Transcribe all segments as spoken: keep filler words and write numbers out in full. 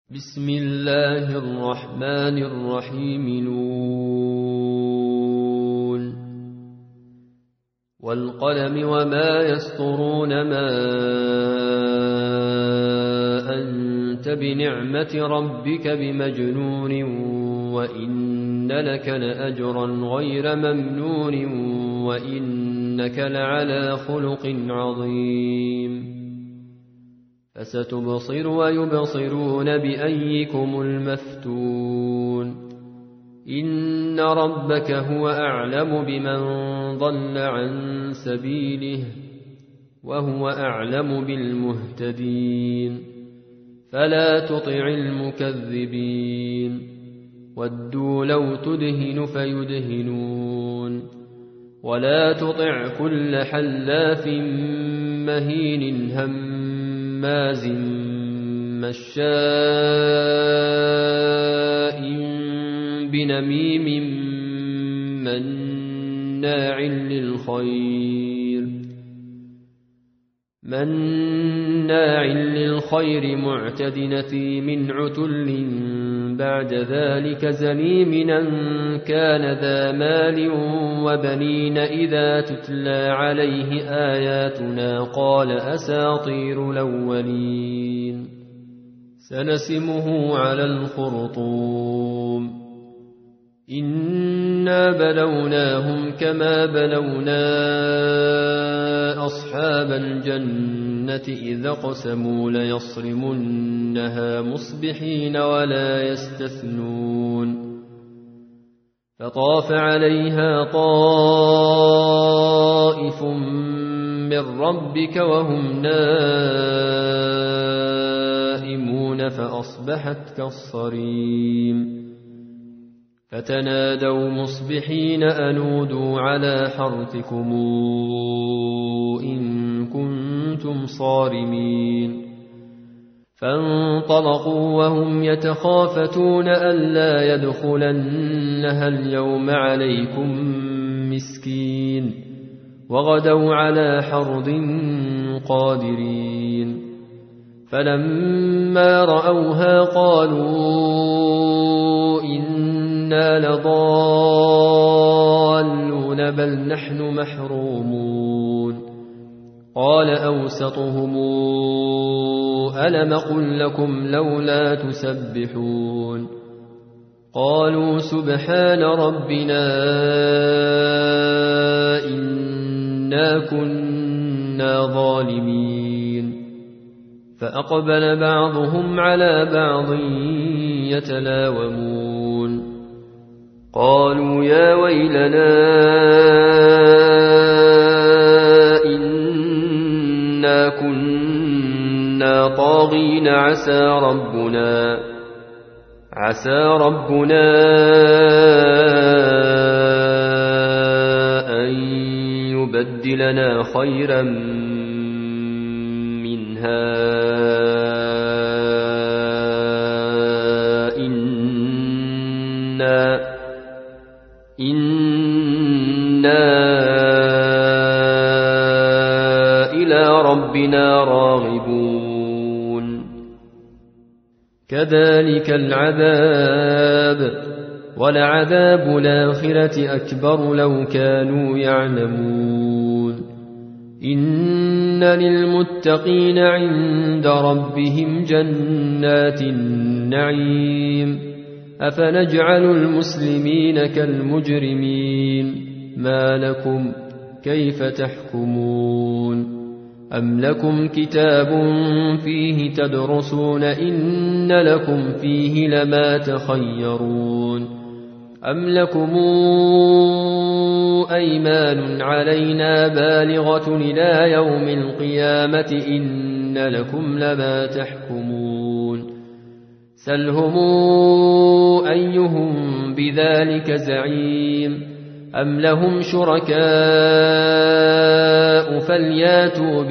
بسم الله الرحمن الرحيم نون والقلم وما يسطرون ما أنت بنعمة ربك بمجنون وإن لك لأجرا غير ممنون وإنك لعلى خلق عظيم فستبصر ويبصرون بأيكم المفتون إن ربك هو أعلم بمن ضل عن سبيله وهو أعلم بالمهتدين فلا تطع المكذبين ودوا لو تدهن فيدهنون ولا تطع كل حلاف مهين هماز مشاء بنميم مناع للخير مناع للخير معتد نثيم عتل بعد ذلك زنيم أن كان ذا مال وبنين إذا تتلى عليه آياتنا قال أساطير الأولين سنسمه على الخرطوم إنا بلوناهم كما بلونا أصحاب الجنة إذا قسموا ليصرمنها مصبحين ولا يستثنون فطاف عليها طائف من ربك وهم نائمون فأصبحت كالصريم فتنادوا مصبحين أنودوا على حرثكم إن كنتم صارمين فانطلقوا وهم يتخافتون ألا يدخلنها اليوم عليكم مسكين وغدوا على حرد قادرين فلما رأوها قالوا إنا لضالون بل نحن محرومون قال أوسطهم ألم قل لكم لولا تسبحون قالوا سبحان ربنا إنا كنا ظالمين فأقبل بعضهم على بعض يتلاومون قالوا يا ويلنا إنا كنا طاغين عسى ربنا عسى ربنا أن يبدلنا خيرا منها إنا إنا إلى ربنا راغبون كذلك العذاب ولعذاب الآخرة أكبر لو كانوا يعلمون إن للمتقين عند ربهم جنات النعيم أفنجعل المسلمين كالمجرمين ما لكم كيف تحكمون أم لكم كتاب فيه تدرسون إن لكم فيه لما تخيرون أم لكم أيمان علينا بالغة إلى يوم القيامة إن لكم لما تحكمون سلهم أيهم بذلك زعيم أم لهم شركاء فلياتوا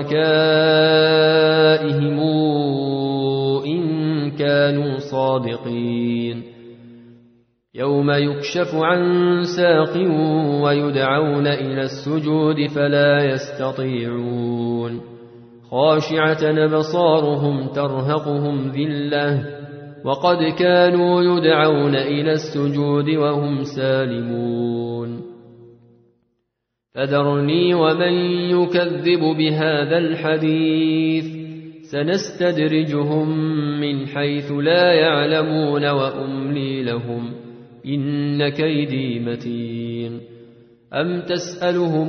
بشركائهم إن كانوا صادقين يوم يكشف عن ساق ويدعون إلى السجود فلا يستطيعون خاشعة أبصارهم ترهقهم ذلة وقد كانوا يدعون إلى السجود وهم سالمون فذرني ومن يكذب بهذا الحديث سنستدرجهم من حيث لا يعلمون وأملي لهم إن كيدي متين أم تسألهم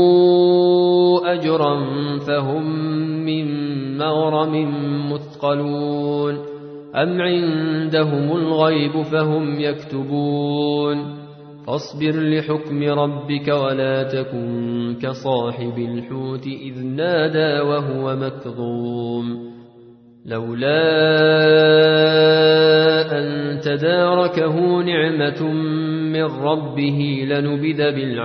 أجرا فهم من مغرم مثقلون أم عندهم الغيب فهم يكتبون فاصبر لحكم ربك ولا تكن كصاحب الحوت إذ نادى وهو مكظوم لولا أن تداركه نعمة من ربه لنبذ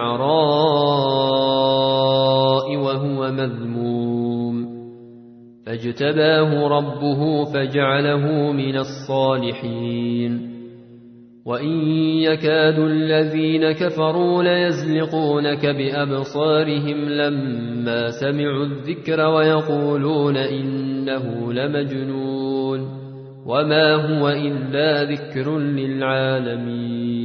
بالعراء وهو مذموم فاجتباه ربه فجعله من الصالحين وإن يكاد الذين كفروا ليزلقونك بأبصارهم لما سمعوا الذكر ويقولون إنه لمجنون وما هو إلا ذكر للعالمين